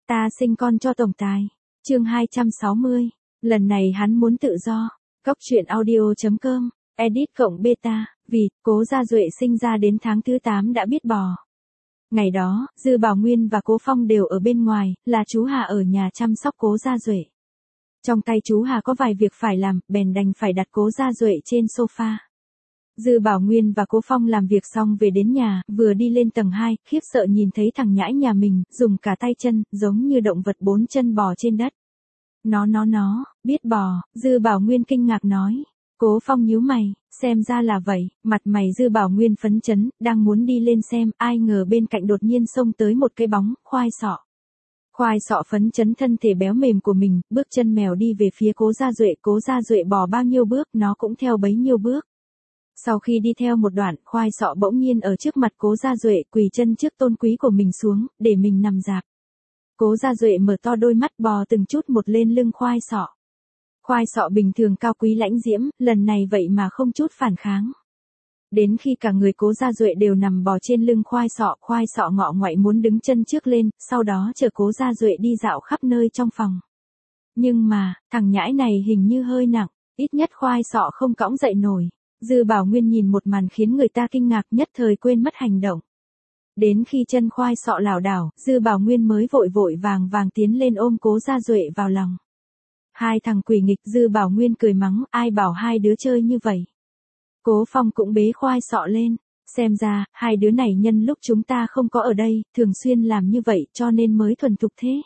Ta sinh con cho tổng tài. Chương 260. Lần này hắn muốn tự do. Cóc truyện audio.com. Edit cộng beta. Vì, Cố Gia Duệ sinh ra đến tháng thứ 8 đã biết bò. Ngày đó, Dư Bảo Nguyên và Cố Phong đều ở bên ngoài, là chú Hà ở nhà chăm sóc Cố Gia Duệ. Trong tay chú Hà có vài việc phải làm, bèn đành phải đặt Cố Gia Duệ trên sofa. Dư Bảo Nguyên và Cố Phong làm việc xong về đến nhà, vừa đi lên tầng 2, khiếp sợ nhìn thấy thằng nhãi nhà mình, dùng cả tay chân, giống như động vật 4 chân bò trên đất. Nó, biết bò, Dư Bảo Nguyên kinh ngạc nói. Cố Phong nhíu mày, xem ra là vậy, mặt mày Dư Bảo Nguyên phấn chấn, đang muốn đi lên xem, ai ngờ bên cạnh đột nhiên xông tới một cái bóng, khoai sọ. Khoai sọ phấn chấn thân thể béo mềm của mình, bước chân mèo đi về phía Cố Gia Duệ bò bao nhiêu bước, nó cũng theo bấy nhiêu bước. Sau khi đi theo một đoạn, khoai sọ bỗng nhiên ở trước mặt Cố Gia Duệ quỳ chân trước tôn quý của mình xuống, để mình nằm rạp. Cố Gia Duệ mở to đôi mắt bò từng chút một lên lưng khoai sọ. Khoai sọ bình thường cao quý lãnh diễm, lần này vậy mà không chút phản kháng. Đến khi cả người Cố Gia Duệ đều nằm bò trên lưng khoai sọ ngọ ngoại muốn đứng chân trước lên, sau đó chờ Cố Gia Duệ đi dạo khắp nơi trong phòng. Nhưng mà, thằng nhãi này hình như hơi nặng, ít nhất khoai sọ không cõng dậy nổi. Dư Bảo Nguyên nhìn một màn khiến người ta kinh ngạc, nhất thời quên mất hành động. Đến khi chân khoai sọ lảo đảo, Dư Bảo Nguyên mới vội vàng tiến lên ôm Cố Gia Duệ vào lòng. Hai thằng quỷ nghịch, Dư Bảo Nguyên cười mắng, ai bảo hai đứa chơi như vậy. Cố Phong cũng bế khoai sọ lên, xem ra, hai đứa này nhân lúc chúng ta không có ở đây, thường xuyên làm như vậy cho nên mới thuần thục thế.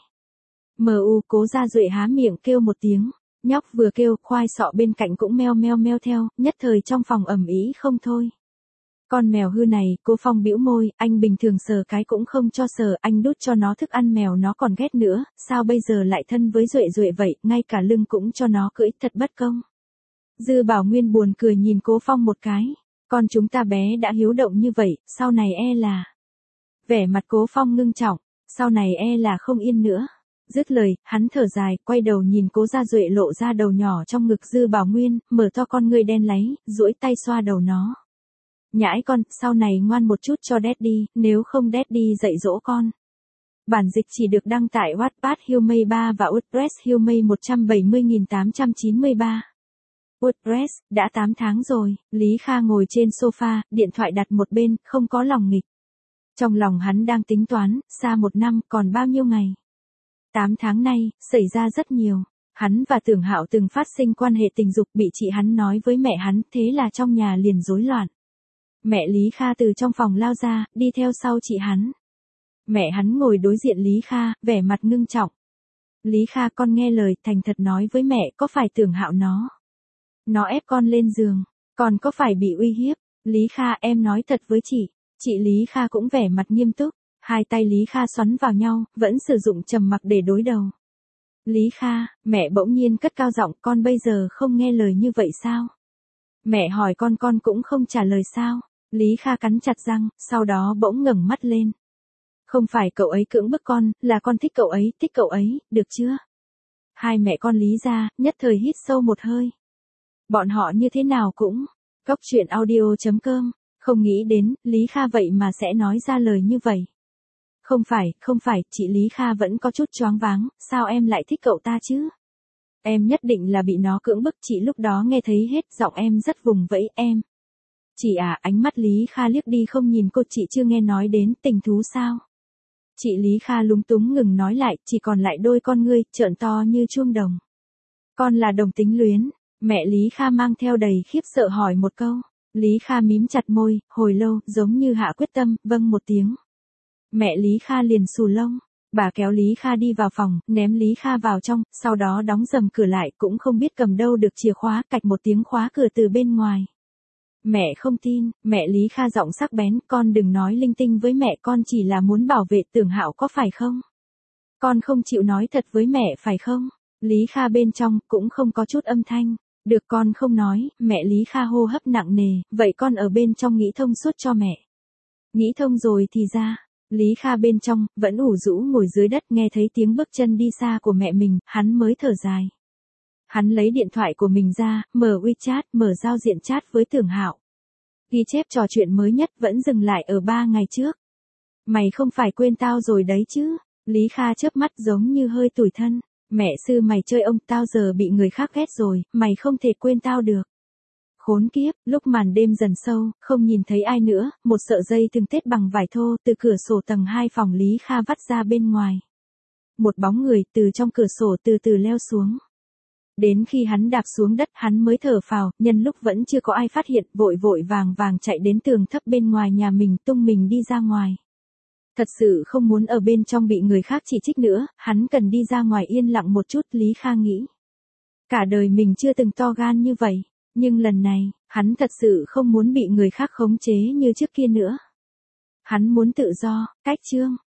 Cố Gia Duệ há miệng kêu một tiếng. Nhóc vừa kêu, khoai sọ bên cạnh cũng meo theo, nhất thời trong phòng ầm ĩ không thôi. Con mèo hư này, Cố Phong bĩu môi, anh bình thường sờ cái cũng không cho sờ, anh đút cho nó thức ăn mèo nó còn ghét nữa, sao bây giờ lại thân với Duệ vậy, ngay cả lưng cũng cho nó cưỡi, thật bất công. Dư Bảo Nguyên buồn cười nhìn Cố Phong một cái, con chúng ta bé đã hiếu động như vậy, sau này là... Vẻ mặt Cố Phong ngưng trọng, sau này là không yên nữa. Dứt lời, hắn thở dài, quay đầu nhìn Cố Gia Duệ lộ ra đầu nhỏ trong ngực Dư Bảo Nguyên, mở to con ngươi đen láy, duỗi tay xoa đầu nó. Nhãi con, sau này ngoan một chút cho Daddy, nếu không Daddy dạy dỗ con. Bản dịch chỉ được đăng tại Wattpad Humay 3 và WordPress Humay 170.893. WordPress, đã 8 tháng rồi, Lý Kha ngồi trên sofa, điện thoại đặt một bên, không có lòng nghịch. Trong lòng hắn đang tính toán, xa 1 năm, còn bao nhiêu ngày. 8 tháng nay, xảy ra rất nhiều. Hắn và Tưởng Hạo từng phát sinh quan hệ tình dục, bị chị hắn nói với mẹ hắn, thế là trong nhà liền rối loạn. Mẹ Lý Kha từ trong phòng lao ra, đi theo sau chị hắn. Mẹ hắn ngồi đối diện Lý Kha, vẻ mặt ngưng trọng. Lý Kha, con nghe lời, thành thật nói với mẹ, có phải Tưởng Hạo nó ép con lên giường, con có phải bị uy hiếp? Lý Kha, em nói thật với chị. Chị Lý Kha cũng vẻ mặt nghiêm túc. Hai tay Lý Kha xoắn vào nhau, vẫn sử dụng trầm mặc để đối đầu. Lý Kha, mẹ bỗng nhiên cất cao giọng, con bây giờ không nghe lời như vậy sao? Mẹ hỏi con cũng không trả lời sao? Lý Kha cắn chặt răng, sau đó bỗng ngẩng mắt lên. Không phải cậu ấy cưỡng bức con, là con thích cậu ấy, được chưa? Hai mẹ con Lý gia, nhất thời hít sâu một hơi. Bọn họ như thế nào cũng, Cóc truyện audio.com, không nghĩ đến, Lý Kha vậy mà sẽ nói ra lời như vậy. Không phải, chị Lý Kha vẫn có chút choáng váng, sao em lại thích cậu ta chứ? Em nhất định là bị nó cưỡng bức, chị lúc đó nghe thấy hết, giọng em rất vùng vẫy, em. Chị à, ánh mắt Lý Kha liếc đi không nhìn cô, chị chưa nghe nói đến tình thú sao? Chị Lý Kha lúng túng ngừng nói lại, chỉ còn lại đôi con ngươi, trợn to như chuông đồng. Con là đồng tính luyến, mẹ Lý Kha mang theo đầy khiếp sợ hỏi một câu. Lý Kha mím chặt môi, hồi lâu, giống như hạ quyết tâm, vâng một tiếng. Mẹ Lý Kha liền xù lông, bà kéo Lý Kha đi vào phòng, ném Lý Kha vào trong, sau đó đóng rầm cửa lại, cũng không biết cầm đâu được chìa khóa, cạch một tiếng khóa cửa từ bên ngoài. Mẹ không tin, mẹ Lý Kha giọng sắc bén, con đừng nói linh tinh với mẹ, con chỉ là muốn bảo vệ Tưởng Hạo có phải không? Con không chịu nói thật với mẹ phải không? Lý Kha bên trong, cũng không có chút âm thanh. Được con không nói, mẹ Lý Kha hô hấp nặng nề, vậy con ở bên trong nghĩ thông suốt cho mẹ. Nghĩ thông rồi thì ra. Lý Kha bên trong, vẫn ủ rũ ngồi dưới đất nghe thấy tiếng bước chân đi xa của mẹ mình, hắn mới thở dài. Hắn lấy điện thoại của mình ra, mở WeChat, mở giao diện chat với Tưởng Hạo. Ghi chép trò chuyện mới nhất vẫn dừng lại ở 3 ngày trước. Mày không phải quên tao rồi đấy chứ? Lý Kha chớp mắt giống như hơi tủi thân. Mẹ sư mày chơi ông, tao giờ bị người khác ghét rồi, mày không thể quên tao được. Khốn kiếp, lúc màn đêm dần sâu, không nhìn thấy ai nữa, một sợi dây thừng tết bằng vải thô từ cửa sổ tầng 2 phòng Lý Kha vắt ra bên ngoài. Một bóng người từ trong cửa sổ từ từ leo xuống. Đến khi hắn đạp xuống đất hắn mới thở phào, nhân lúc vẫn chưa có ai phát hiện, vội vội vàng vàng chạy đến tường thấp bên ngoài nhà mình, tung mình đi ra ngoài. Thật sự không muốn ở bên trong bị người khác chỉ trích nữa, hắn cần đi ra ngoài yên lặng một chút, Lý Kha nghĩ. Cả đời mình chưa từng to gan như vậy, nhưng lần này, hắn thật sự không muốn bị người khác khống chế như trước kia nữa. Hắn muốn tự do, cách chương.